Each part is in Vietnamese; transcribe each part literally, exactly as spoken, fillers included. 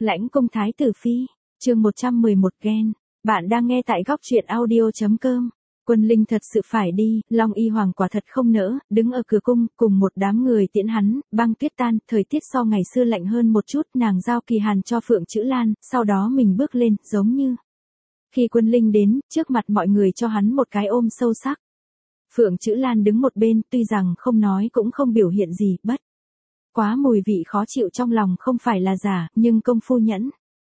Lãnh cung thái tử phi, chương một trăm mười một ghen. Bạn đang nghe tại góc truyện audio.com. Quân Linh thật sự phải đi, Long Y Hoàng quả thật không nỡ, đứng ở cửa cung, cùng một đám người tiễn hắn, băng tuyết tan, thời tiết so ngày xưa lạnh hơn một chút, nàng giao kỳ hàn cho Phượng Chữ Lan, sau đó mình bước lên, giống như. Khi Quân Linh đến, trước mặt mọi người cho hắn một cái ôm sâu sắc. Phượng Chữ Lan đứng một bên, tuy rằng không nói cũng không biểu hiện gì, bất quá mùi vị khó chịu trong lòng không phải là giả, nhưng công phu nhẫn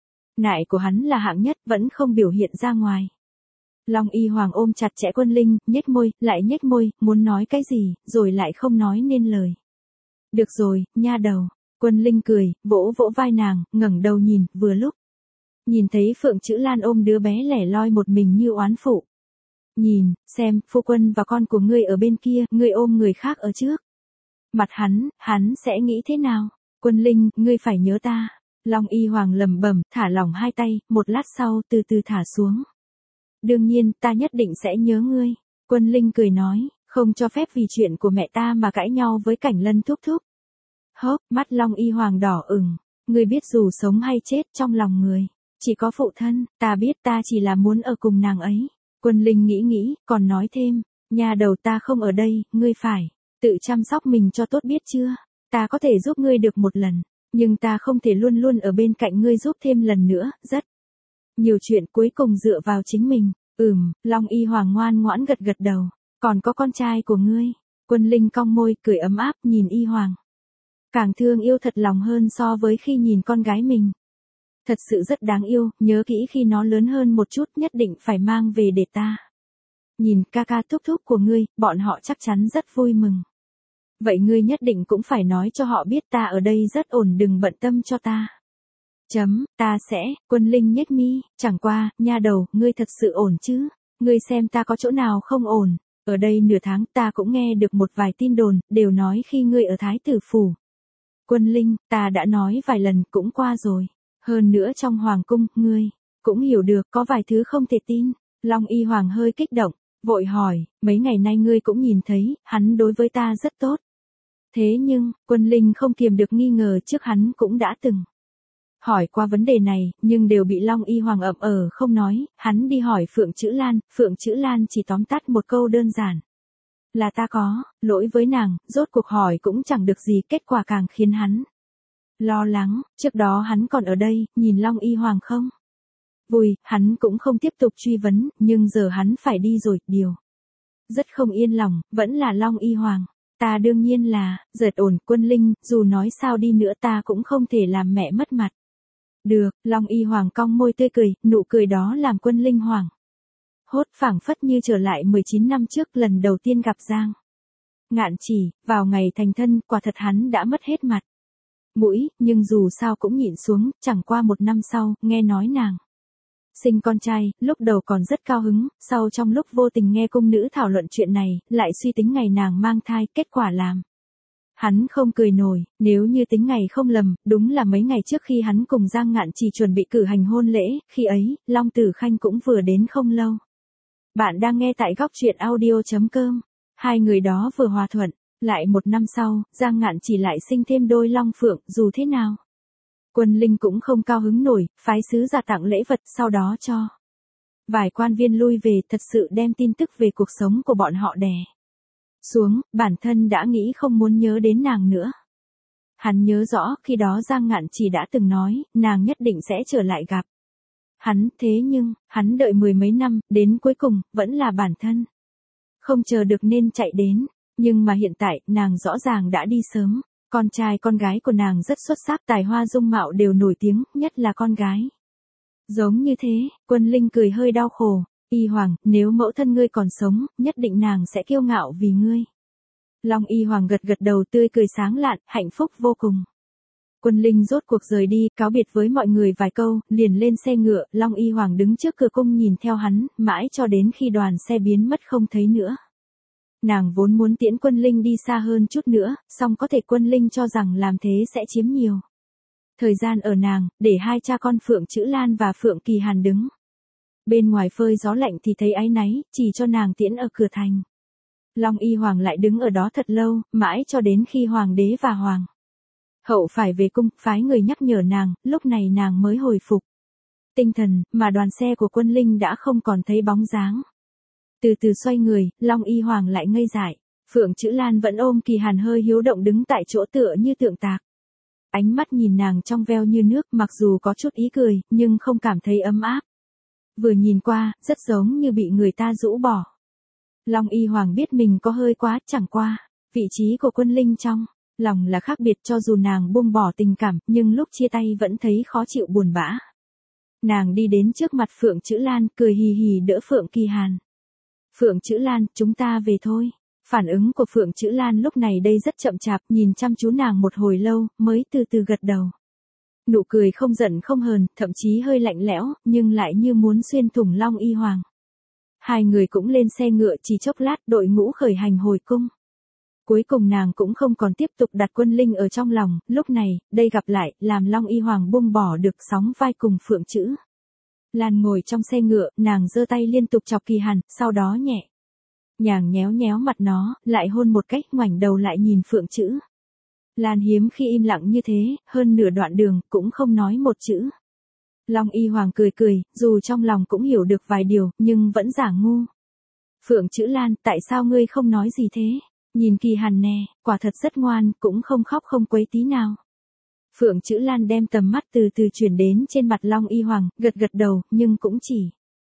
nại của hắn là hạng nhất, vẫn không biểu hiện ra ngoài. Long Y Hoàng ôm chặt chẽ Quân Linh, nhếch môi, lại nhếch môi, muốn nói cái gì, rồi lại không nói nên lời. Được rồi, nha đầu. Quân Linh cười, vỗ vỗ vai nàng, ngẩng đầu nhìn, vừa lúc nhìn thấy Phượng Chữ Lan ôm đứa bé lẻ loi một mình như oán phụ. Nhìn, xem, phu quân và con của ngươi ở bên kia, ngươi ôm người khác ở trước mặt hắn, hắn sẽ nghĩ thế nào? Quân Linh, ngươi phải nhớ ta. Long Y Hoàng lẩm bẩm, thả lỏng hai tay, một lát sau từ từ thả xuống. Đương nhiên, ta nhất định sẽ nhớ ngươi. Quân Linh cười nói, không cho phép vì chuyện của mẹ ta mà cãi nhau với Cảnh Lân thúc thúc. Hốc, mắt Long Y Hoàng đỏ ửng, ngươi biết dù sống hay chết trong lòng người, chỉ có phụ thân, ta biết ta chỉ là muốn ở cùng nàng ấy. Quân Linh nghĩ nghĩ, còn nói thêm, nhà đầu ta không ở đây, ngươi phải tự chăm sóc mình cho tốt biết chưa? Ta có thể giúp ngươi được một lần, nhưng ta không thể luôn luôn ở bên cạnh ngươi giúp thêm lần nữa, rất nhiều chuyện cuối cùng dựa vào chính mình. Ừm, Long Y Hoàng ngoan ngoãn gật gật đầu, còn có con trai của ngươi. Quân Linh cong môi, cười ấm áp, nhìn Y Hoàng. Càng thương yêu thật lòng hơn so với khi nhìn con gái mình. Thật sự rất đáng yêu, nhớ kỹ khi nó lớn hơn một chút nhất định phải mang về để ta nhìn, ca ca thúc thúc của ngươi, bọn họ chắc chắn rất vui mừng. Vậy ngươi nhất định cũng phải nói cho họ biết ta ở đây rất ổn, đừng bận tâm cho ta. Chấm, ta sẽ. Quân Linh nhếch mi, chẳng qua, nha đầu, ngươi thật sự ổn chứ? Ngươi xem ta có chỗ nào không ổn? Ở đây nửa tháng ta cũng nghe được một vài tin đồn, đều nói khi ngươi ở Thái tử phủ. Quân Linh, ta đã nói vài lần cũng qua rồi. Hơn nữa trong hoàng cung, ngươi cũng hiểu được có vài thứ không thể tin. Long Y Hoàng hơi kích động, vội hỏi, mấy ngày nay ngươi cũng nhìn thấy, hắn đối với ta rất tốt. Thế nhưng, Quân Linh không kiềm được nghi ngờ, trước hắn cũng đã từng hỏi qua vấn đề này, nhưng đều bị Long Y Hoàng ậm ờ không nói. Hắn đi hỏi Phượng Chữ Lan, Phượng Chữ Lan chỉ tóm tắt một câu đơn giản. Là ta có lỗi với nàng, rốt cuộc hỏi cũng chẳng được gì, kết quả càng khiến hắn lo lắng. Trước đó hắn còn ở đây, nhìn Long Y Hoàng không vui, hắn cũng không tiếp tục truy vấn, nhưng giờ hắn phải đi rồi, điều rất không yên lòng, vẫn là Long Y Hoàng. Ta đương nhiên là, giật ổn. Quân Linh, dù nói sao đi nữa ta cũng không thể làm mẹ mất mặt. Được, Long Y Hoàng cong môi tươi cười, nụ cười đó làm Quân Linh hoảng hốt, phảng phất như trở lại mười chín năm trước lần đầu tiên gặp Giang Ngạn Chỉ, vào ngày thành thân, quả thật hắn đã mất hết mặt mũi, nhưng dù sao cũng nhịn xuống. Chẳng qua một năm sau, nghe nói nàng sinh con trai, lúc đầu còn rất cao hứng, sau trong lúc vô tình nghe cung nữ thảo luận chuyện này, lại suy tính ngày nàng mang thai, kết quả làm hắn không cười nổi. Nếu như tính ngày không lầm, đúng là mấy ngày trước khi hắn cùng Giang Ngạn Chỉ chuẩn bị cử hành hôn lễ, khi ấy, Long Tử Khanh cũng vừa đến không lâu. Bạn đang nghe tại góc truyện audio.com. Hai người đó vừa hòa thuận, lại một năm sau, Giang Ngạn Chỉ lại sinh thêm đôi long phượng, dù thế nào Quân Linh cũng không cao hứng nổi, phái sứ giả tặng lễ vật, sau đó cho vài quan viên lui về, thật sự đem tin tức về cuộc sống của bọn họ đè xuống. Bản thân đã nghĩ không muốn nhớ đến nàng nữa. Hắn nhớ rõ, khi đó Giang Ngạn Chỉ đã từng nói, nàng nhất định sẽ trở lại gặp hắn, thế nhưng, hắn đợi mười mấy năm, đến cuối cùng, vẫn là bản thân không chờ được nên chạy đến. Nhưng mà hiện tại, nàng rõ ràng đã đi sớm. Con trai con gái của nàng rất xuất sắc, tài hoa dung mạo đều nổi tiếng, nhất là con gái. Giống như thế, Quân Linh cười hơi đau khổ. Y Hoàng, nếu mẫu thân ngươi còn sống, nhất định nàng sẽ kiêu ngạo vì ngươi. Long Y Hoàng gật gật đầu, tươi cười sáng lạn, hạnh phúc vô cùng. Quân Linh rốt cuộc rời đi, cáo biệt với mọi người vài câu, liền lên xe ngựa. Long Y Hoàng đứng trước cửa cung nhìn theo hắn, mãi cho đến khi đoàn xe biến mất không thấy nữa. Nàng vốn muốn tiễn Quân Linh đi xa hơn chút nữa, song có thể Quân Linh cho rằng làm thế sẽ chiếm nhiều thời gian ở nàng, để hai cha con Phượng Chữ Lan và Phượng Kỳ Hàn đứng bên ngoài phơi gió lạnh thì thấy áy náy, chỉ cho nàng tiễn ở cửa thành. Long Y Hoàng lại đứng ở đó thật lâu, mãi cho đến khi Hoàng đế và Hoàng Hậu phải về cung, phái người nhắc nhở nàng, lúc này nàng mới hồi phục tinh thần, mà đoàn xe của Quân Linh đã không còn thấy bóng dáng. Từ từ xoay người, Long Y Hoàng lại ngây dại. Phượng Chữ Lan vẫn ôm Kỳ Hàn hơi hiếu động đứng tại chỗ tựa như tượng tạc. Ánh mắt nhìn nàng trong veo như nước, mặc dù có chút ý cười, nhưng không cảm thấy ấm áp. Vừa nhìn qua, rất giống như bị người ta rũ bỏ. Long Y Hoàng biết mình có hơi quá, chẳng qua. Vị trí của Quân Linh trong lòng là khác biệt, cho dù nàng buông bỏ tình cảm, nhưng lúc chia tay vẫn thấy khó chịu buồn bã. Nàng đi đến trước mặt Phượng Chữ Lan, cười hì hì đỡ Phượng Kỳ Hàn. Phượng Chữ Lan, chúng ta về thôi. Phản ứng của Phượng Chữ Lan lúc này đây rất chậm chạp, nhìn chăm chú nàng một hồi lâu, mới từ từ gật đầu. Nụ cười không giận không hờn, thậm chí hơi lạnh lẽo, nhưng lại như muốn xuyên thủng Long Y Hoàng. Hai người cũng lên xe ngựa, chỉ chốc lát đội ngũ khởi hành hồi cung. Cuối cùng nàng cũng không còn tiếp tục đặt Quân Linh ở trong lòng, lúc này, đây gặp lại, làm Long Y Hoàng buông bỏ được sóng vai cùng Phượng Chữ Lan ngồi trong xe ngựa, nàng giơ tay liên tục chọc Kỳ Hàn, sau đó nhẹ nhàng nhéo nhéo mặt nó, lại hôn một cách, ngoảnh đầu lại nhìn Phượng Chữ Lan hiếm khi im lặng như thế, hơn nửa đoạn đường, cũng không nói một chữ. Long Y Hoàng cười cười, dù trong lòng cũng hiểu được vài điều, nhưng vẫn giả ngu. Phượng Chữ Lan, tại sao ngươi không nói gì thế? Nhìn Kỳ Hàn nè, quả thật rất ngoan, cũng không khóc không quấy tí nào. Phượng Chữ Lan đem tầm mắt từ từ chuyển đến trên mặt Long Y Hoàng, gật gật đầu, nhưng cũng chỉ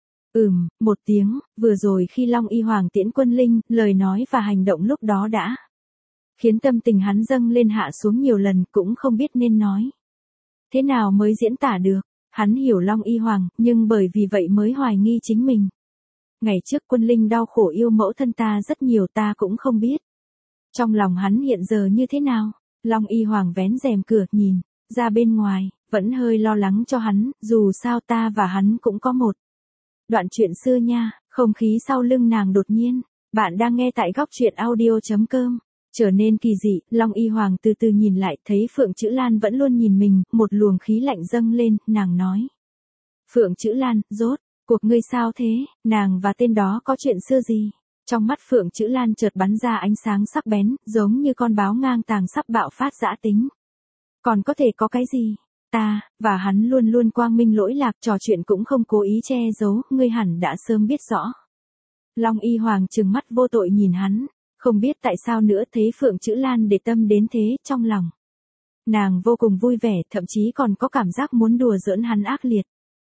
ừm, một tiếng. Vừa rồi khi Long Y Hoàng tiễn Quân Linh, lời nói và hành động lúc đó đã khiến tâm tình hắn dâng lên hạ xuống nhiều lần, cũng không biết nên nói thế nào mới diễn tả được. Hắn hiểu Long Y Hoàng, nhưng bởi vì vậy mới hoài nghi chính mình. Ngày trước Quân Linh đau khổ yêu mẫu thân ta rất nhiều, ta cũng không biết trong lòng hắn hiện giờ như thế nào. Long Y Hoàng vén rèm cửa nhìn ra bên ngoài, vẫn hơi lo lắng cho hắn, dù sao ta và hắn cũng có một đoạn chuyện xưa nha. Không khí sau lưng nàng đột nhiên, bạn đang nghe tại góc truyện audio chấm com, trở nên kỳ dị. Long Y Hoàng từ từ nhìn lại, thấy Phượng Chữ Lan vẫn luôn nhìn mình, một luồng khí lạnh dâng lên, nàng nói. Phượng Chữ Lan, rốt cuộc ngươi sao thế, nàng và tên đó có chuyện xưa gì? Trong mắt Phượng Chữ Lan chợt bắn ra ánh sáng sắc bén, giống như con báo ngang tàng sắp bạo phát dã tính. Còn có thể có cái gì? Ta và hắn luôn luôn quang minh lỗi lạc, trò chuyện cũng không cố ý che giấu, ngươi hẳn đã sớm biết rõ. Long Y Hoàng trừng mắt vô tội nhìn hắn, không biết tại sao nữa, thấy Phượng Chữ Lan để tâm đến thế, trong lòng nàng vô cùng vui vẻ, thậm chí còn có cảm giác muốn đùa giỡn hắn ác liệt.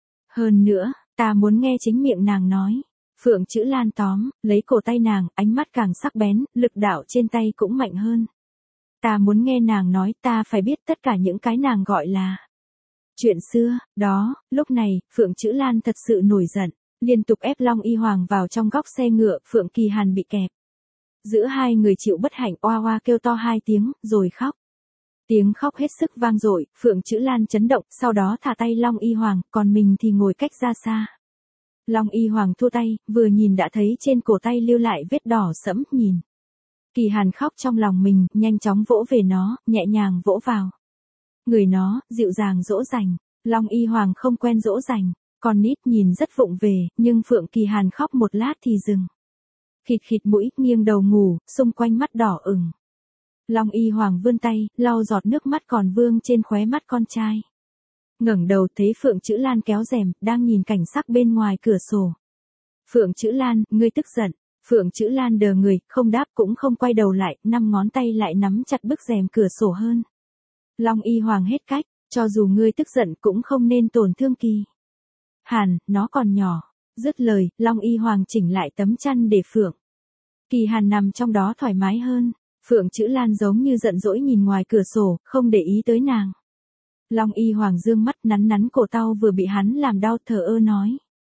Hơn nữa, ta muốn nghe chính miệng nàng nói. Phượng Chữ Lan tóm lấy cổ tay nàng, ánh mắt càng sắc bén, lực đạo trên tay cũng mạnh hơn. Ta muốn nghe nàng nói, ta phải biết tất cả những cái nàng gọi là chuyện xưa. Đó, lúc này, Phượng Chữ Lan thật sự nổi giận, liên tục ép Long Y Hoàng vào trong góc xe ngựa. Phượng Kỳ Hàn bị kẹp giữa hai người chịu bất hạnh, oa oa kêu to hai tiếng, rồi khóc. Tiếng khóc hết sức vang dội, Phượng Chữ Lan chấn động, sau đó thả tay Long Y Hoàng, còn mình thì ngồi cách ra xa. Long Y Hoàng thua tay, vừa nhìn đã thấy trên cổ tay lưu lại vết đỏ sẫm, nhìn Kỳ Hàn khóc trong lòng mình, nhanh chóng vỗ về nó, nhẹ nhàng vỗ vào người nó, dịu dàng dỗ dành. Long Y Hoàng không quen dỗ dành, con nít nhìn rất vụng về, nhưng Phượng Kỳ Hàn khóc một lát thì dừng. Khịt khịt mũi, nghiêng đầu ngủ, xung quanh mắt đỏ ửng. Long Y Hoàng vươn tay, lau giọt nước mắt còn vương trên khóe mắt con trai. Ngẩng đầu thấy Phượng Chữ Lan kéo rèm, đang nhìn cảnh sắc bên ngoài cửa sổ. Phượng Chữ Lan, ngươi tức giận. Phượng Chữ Lan đờ người, không đáp cũng không quay đầu lại, năm ngón tay lại nắm chặt bức rèm cửa sổ hơn. Long Y Hoàng hết cách, cho dù ngươi tức giận cũng không nên tổn thương Kỳ Hàn, nó còn nhỏ. Dứt lời, Long Y Hoàng chỉnh lại tấm chăn để Phượng Kỳ Hàn nằm trong đó thoải mái hơn. Phượng Chữ Lan giống như giận dỗi nhìn ngoài cửa sổ, không để ý tới nàng. Long Y Hoàng dương mắt nắn nắn cổ tao vừa bị hắn làm đau, thờ ơ nói.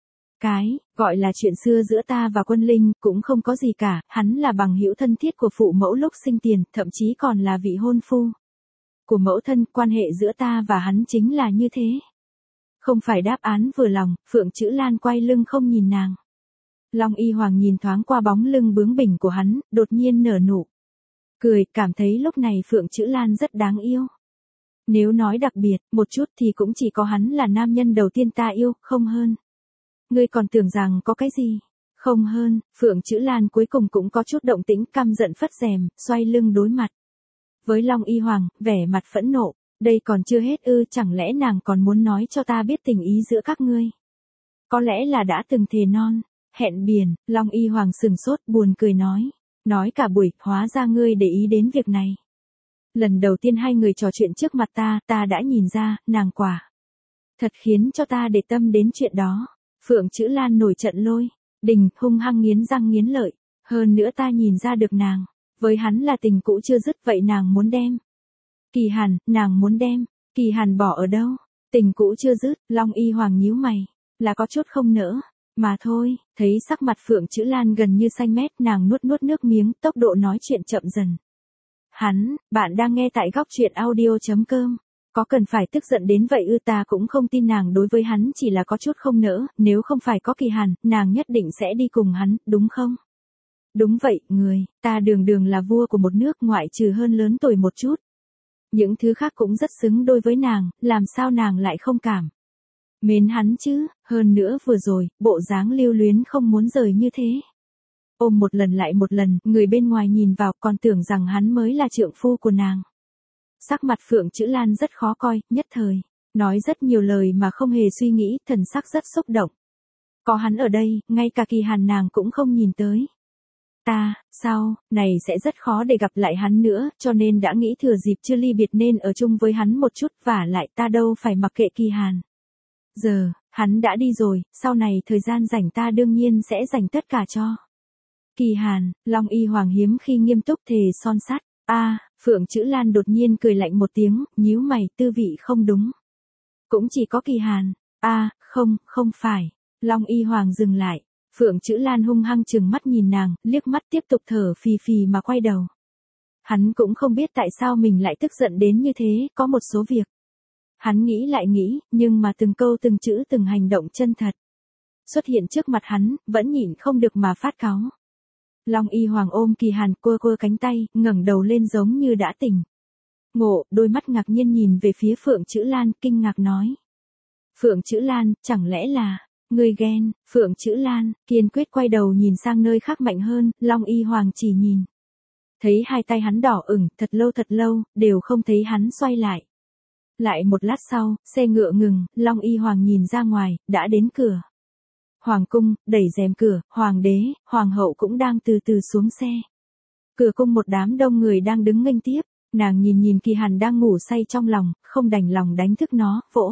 Cái, gọi là chuyện xưa giữa ta và Quân Linh, cũng không có gì cả, hắn là bằng hữu thân thiết của phụ mẫu lúc sinh tiền, thậm chí còn là vị hôn phu của mẫu thân, quan hệ giữa ta và hắn chính là như thế. Không phải đáp án vừa lòng, Phượng Chữ Lan quay lưng không nhìn nàng. Long Y Hoàng nhìn thoáng qua bóng lưng bướng bỉnh của hắn, đột nhiên nở nụ cười, cảm thấy lúc này Phượng Chữ Lan rất đáng yêu. Nếu nói đặc biệt, một chút thì cũng chỉ có hắn là nam nhân đầu tiên ta yêu, không hơn. Ngươi còn tưởng rằng có cái gì? Không hơn. Phượng Chữ Lan cuối cùng cũng có chút động tĩnh, căm giận phất rèm, xoay lưng đối mặt với Long Y Hoàng, vẻ mặt phẫn nộ, đây còn chưa hết ư, chẳng lẽ nàng còn muốn nói cho ta biết tình ý giữa các ngươi? Có lẽ là đã từng thề non, hẹn biển, Long Y Hoàng sừng sốt buồn cười nói, nói cả buổi, hóa ra ngươi để ý đến việc này. Lần đầu tiên hai người trò chuyện trước mặt ta, ta đã nhìn ra, nàng quả thật khiến cho ta để tâm đến chuyện đó. Phượng Chữ Lan nổi trận lôi đình, hung hăng nghiến răng nghiến lợi, hơn nữa ta nhìn ra được nàng với hắn là tình cũ chưa dứt, vậy nàng muốn đem Kỳ Hàn, nàng muốn đem Kỳ Hàn bỏ ở đâu? Tình cũ chưa dứt, Long Y Hoàng nhíu mày, là có chút không nỡ mà thôi. Thấy sắc mặt Phượng Chữ Lan gần như xanh mét, nàng nuốt nuốt nước miếng, tốc độ nói chuyện chậm dần. Hắn, bạn đang nghe tại góc truyện audio.com. Có cần phải tức giận đến vậy ư? Ta cũng không tin nàng đối với hắn chỉ là có chút không nỡ, nếu không phải có Kỳ Hàn, nàng nhất định sẽ đi cùng hắn, đúng không? Đúng vậy, người, ta đường đường là vua của một nước, ngoại trừ hơn lớn tuổi một chút. Những thứ khác cũng rất xứng đôi với nàng, làm sao nàng lại không cảm mến hắn chứ? Hơn nữa vừa rồi, bộ dáng lưu luyến không muốn rời như thế. Ôm một lần lại một lần, người bên ngoài nhìn vào còn tưởng rằng hắn mới là trượng phu của nàng. Sắc mặt Phượng Chữ Lan rất khó coi, nhất thời nói rất nhiều lời mà không hề suy nghĩ, thần sắc rất xúc động. Có hắn ở đây, ngay cả Kỳ Hàn nàng cũng không nhìn tới. Ta, sao, này sẽ rất khó để gặp lại hắn nữa, cho nên đã nghĩ thừa dịp chưa ly biệt nên ở chung với hắn một chút, vả lại ta đâu phải mặc kệ Kỳ Hàn. Giờ, hắn đã đi rồi, sau này thời gian rảnh ta đương nhiên sẽ dành tất cả cho Kỳ Hàn. Long Y Hoàng hiếm khi nghiêm túc thề son sắt. A, à, Phượng Chữ Lan đột nhiên cười lạnh một tiếng, nhíu mày, tư vị không đúng. Cũng chỉ có Kỳ Hàn. A, à, không, không phải. Long Y Hoàng dừng lại. Phượng Chữ Lan hung hăng trừng mắt nhìn nàng, liếc mắt tiếp tục thở phì phì mà quay đầu. Hắn cũng không biết tại sao mình lại tức giận đến như thế, có một số việc hắn nghĩ lại nghĩ, nhưng mà từng câu từng chữ từng hành động chân thật xuất hiện trước mặt hắn, vẫn nhịn không được mà phát cáu. Long Y Hoàng ôm Kỳ Hàn, cua cua cánh tay, ngẩng đầu lên giống như đã tỉnh ngộ, đôi mắt ngạc nhiên nhìn về phía Phượng Chữ Lan, kinh ngạc nói. Phượng Chữ Lan, chẳng lẽ là ngươi ghen? Phượng Chữ Lan kiên quyết quay đầu nhìn sang nơi khác mạnh hơn, Long Y Hoàng chỉ nhìn thấy hai tay hắn đỏ ửng, thật lâu thật lâu, đều không thấy hắn xoay lại. Lại một lát sau, xe ngựa ngừng, Long Y Hoàng nhìn ra ngoài, đã đến cửa hoàng cung, đẩy rèm cửa, hoàng đế, hoàng hậu cũng đang từ từ xuống xe. Cửa cung một đám đông người đang đứng nghênh tiếp, nàng nhìn nhìn Kỳ Hàn đang ngủ say trong lòng, không đành lòng đánh thức nó, vỗ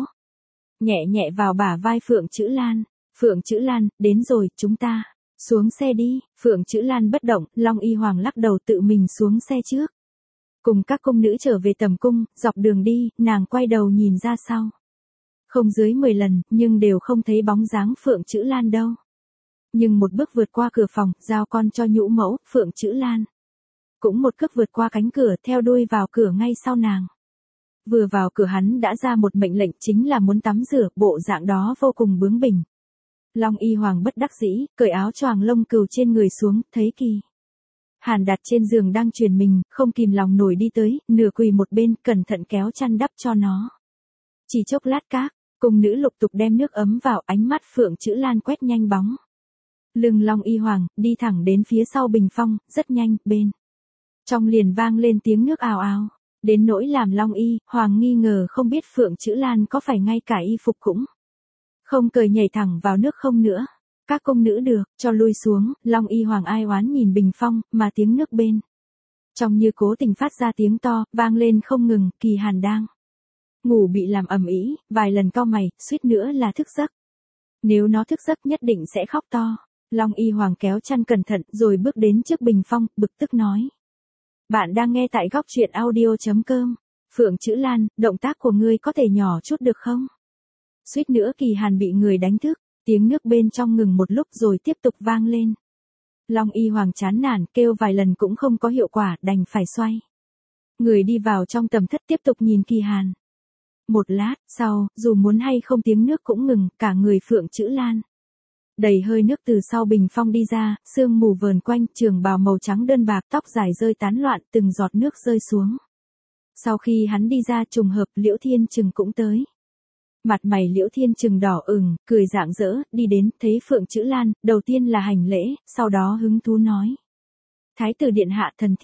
nhẹ nhẹ vào bả vai Phượng Chữ Lan. Phượng Chữ Lan, đến rồi, chúng ta xuống xe đi. Phượng Chữ Lan bất động, Long Y Hoàng lắc đầu tự mình xuống xe trước. Cùng các cung nữ trở về tầm cung, dọc đường đi, nàng quay đầu nhìn ra sau. Không dưới mười lần, nhưng đều không thấy bóng dáng Phượng Chữ Lan đâu. Nhưng một bước vượt qua cửa phòng, giao con cho nhũ mẫu, Phượng Chữ Lan cũng một cước vượt qua cánh cửa, theo đuôi vào cửa ngay sau nàng. Vừa vào cửa hắn đã ra một mệnh lệnh, chính là muốn tắm rửa, bộ dạng đó vô cùng bướng bỉnh. Long Y Hoàng bất đắc dĩ, cởi áo choàng lông cừu trên người xuống, thấy Kỳ Hàn đặt trên giường đang truyền mình, không kìm lòng nổi đi tới, nửa quỳ một bên, cẩn thận kéo chăn đắp cho nó. Chỉ chốc lát các cung nữ lục tục đem nước ấm vào, ánh mắt Phượng Chữ Lan quét nhanh bóng lưng Long Y Hoàng, đi thẳng đến phía sau bình phong, rất nhanh, bên trong liền vang lên tiếng nước ào ào, đến nỗi làm Long Y Hoàng nghi ngờ không biết Phượng Chữ Lan có phải ngay cả y phục cũng không cởi nhảy thẳng vào nước không nữa. Các cung nữ được cho lui xuống, Long Y Hoàng ai oán nhìn bình phong, mà tiếng nước bên trong như cố tình phát ra tiếng to, vang lên không ngừng. Kỳ Hàn đang ngủ bị làm ầm ĩ, vài lần cau mày, suýt nữa là thức giấc. Nếu nó thức giấc nhất định sẽ khóc to. Long Y Hoàng kéo chăn cẩn thận, rồi bước đến trước bình phong, bực tức nói. Bạn đang nghe tại góc truyện audio.com. Phượng Chữ Lan, động tác của ngươi có thể nhỏ chút được không? Suýt nữa Kỳ Hàn bị người đánh thức, tiếng nước bên trong ngừng một lúc rồi tiếp tục vang lên. Long Y Hoàng chán nản, kêu vài lần cũng không có hiệu quả, đành phải xoay người đi vào trong tầm thất tiếp tục nhìn Kỳ Hàn. Một lát sau, dù muốn hay không tiếng nước cũng ngừng, cả người Phượng Chữ Lan đầy hơi nước từ sau bình phong đi ra, sương mù vờn quanh, trường bào màu trắng đơn bạc, tóc dài rơi tán loạn, từng giọt nước rơi xuống. Sau khi hắn đi ra trùng hợp, Liễu Thiên Trừng cũng tới. Mặt mày Liễu Thiên Trừng đỏ ửng, cười rạng rỡ, đi đến, thấy Phượng Chữ Lan, đầu tiên là hành lễ, sau đó hứng thú nói. Thái tử điện hạ thần thiếp,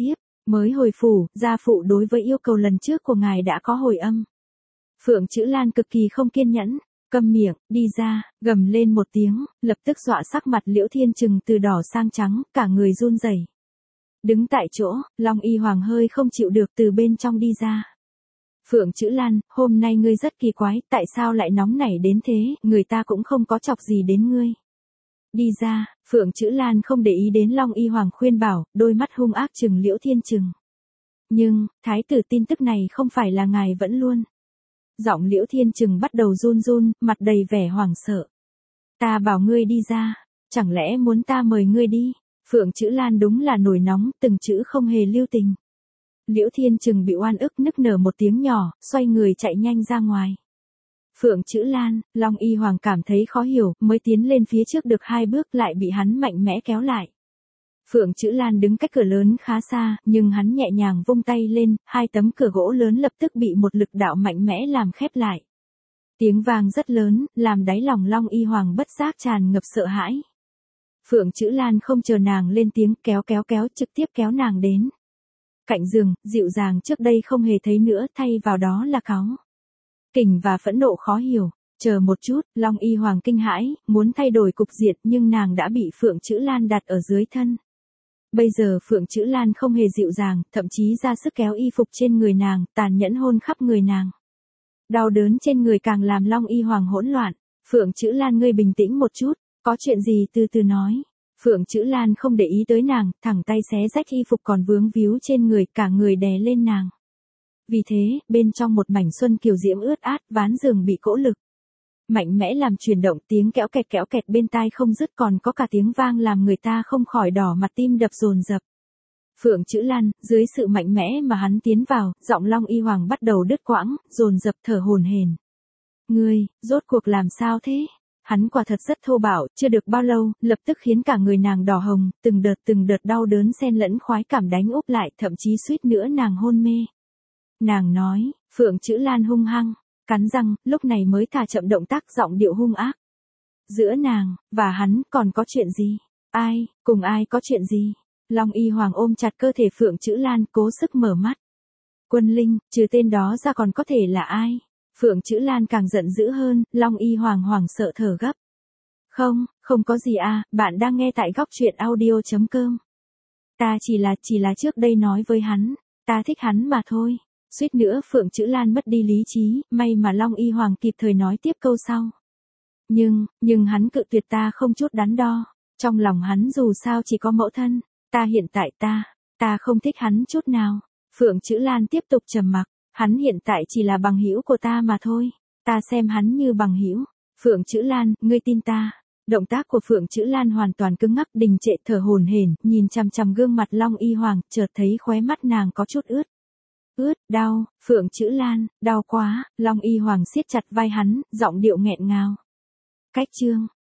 Mới hồi phủ, gia phụ đối với yêu cầu lần trước của ngài đã có hồi âm. Phượng Chữ Lan cực kỳ không kiên nhẫn, câm miệng, đi ra, gầm lên một tiếng, lập tức dọa sắc mặt Liễu Thiên Trừng từ đỏ sang trắng, cả người run rẩy. Đứng tại chỗ, Long Y Hoàng hơi không chịu được từ bên trong đi ra. Phượng Chữ Lan, hôm nay ngươi rất kỳ quái, tại sao lại nóng nảy đến thế, người ta cũng không có chọc gì đến ngươi. Đi ra, Phượng Chữ Lan không để ý đến Long Y Hoàng khuyên bảo, đôi mắt hung ác trừng Liễu Thiên Trừng. Nhưng, thái tử tin tức này không phải là ngài vẫn luôn. Giọng Liễu Thiên Trừng bắt đầu run run, mặt đầy vẻ hoảng sợ. Ta bảo ngươi đi ra, chẳng lẽ muốn ta mời ngươi đi? Phượng Chữ Lan đúng là nổi nóng, từng chữ không hề lưu tình. Liễu Thiên Trừng bị oan ức nức nở một tiếng nhỏ, xoay người chạy nhanh ra ngoài. Phượng Chữ Lan, Long Y Hoàng cảm thấy khó hiểu, mới tiến lên phía trước được hai bước lại bị hắn mạnh mẽ kéo lại. Phượng Chữ Lan đứng cách cửa lớn khá xa, nhưng hắn nhẹ nhàng vung tay lên, hai tấm cửa gỗ lớn lập tức bị một lực đạo mạnh mẽ làm khép lại. Tiếng vang rất lớn, làm đáy lòng Long Y Hoàng bất giác tràn ngập sợ hãi. Phượng Chữ Lan không chờ nàng lên tiếng, kéo kéo kéo trực tiếp kéo nàng đến cạnh giường, dịu dàng trước đây không hề thấy nữa, thay vào đó là cáu kỉnh và phẫn nộ khó hiểu. Chờ một chút, Long Y Hoàng kinh hãi, muốn thay đổi cục diện nhưng nàng đã bị Phượng Chữ Lan đặt ở dưới thân. Bây giờ Phượng Chữ Lan không hề dịu dàng, thậm chí ra sức kéo y phục trên người nàng, tàn nhẫn hôn khắp người nàng. Đau đớn trên người càng làm Long Y Hoàng hỗn loạn. Phượng Chữ Lan, ngươi bình tĩnh một chút, có chuyện gì từ từ nói. Phượng Chữ Lan không để ý tới nàng, thẳng tay xé rách y phục còn vướng víu trên người, cả người đè lên nàng. Vì thế, bên trong một mảnh xuân kiều diễm ướt át, ván giường bị cỗ lực mạnh mẽ làm chuyển động, tiếng kéo kẹt kéo kẹt bên tai không dứt, còn có cả tiếng vang làm người ta không khỏi đỏ mặt, tim đập dồn dập. Phượng Chữ Lan, dưới sự mạnh mẽ mà hắn tiến vào, giọng Long Y Hoàng bắt đầu đứt quãng, dồn dập thở hổn hển. Ngươi, rốt cuộc làm sao thế? Hắn quả thật rất thô bạo, chưa được bao lâu, lập tức khiến cả người nàng đỏ hồng, từng đợt từng đợt đau đớn xen lẫn khoái cảm đánh úp lại, thậm chí suýt nữa nàng hôn mê. Nàng nói, Phượng Chữ Lan hung hăng, cắn răng, lúc này mới thả chậm động tác, giọng điệu hung ác. Giữa nàng và hắn còn có chuyện gì? Ai, cùng ai có chuyện gì? Long Y Hoàng ôm chặt cơ thể Phượng Chữ Lan, cố sức mở mắt. Quân Linh, trừ tên đó ra còn có thể là ai? Phượng Chữ Lan càng giận dữ hơn, Long Y Hoàng hoảng sợ thở gấp. Không, không có gì à, bạn đang nghe tại góc truyện audio chấm com. Ta chỉ là, chỉ là trước đây nói với hắn, ta thích hắn mà thôi. Suýt nữa Phượng Chữ Lan mất đi lý trí, may mà Long Y Hoàng kịp thời nói tiếp câu sau. Nhưng, nhưng hắn cự tuyệt ta không chút đắn đo. Trong lòng hắn dù sao chỉ có mẫu thân, ta hiện tại ta, ta không thích hắn chút nào. Phượng Chữ Lan tiếp tục trầm mặc, hắn hiện tại chỉ là bằng hữu của ta mà thôi, ta xem hắn như bằng hữu. Phượng Chữ Lan, ngươi tin ta. Động tác của Phượng Chữ Lan hoàn toàn cứng ngắc, đình trệ, thở hổn hển, nhìn chằm chằm gương mặt Long Y Hoàng, chợt thấy khóe mắt nàng có chút ướt. Ướt, đau, Phượng Chữ Lan, đau quá. Long Y Hoàng siết chặt vai hắn, giọng điệu nghẹn ngào. Cách chương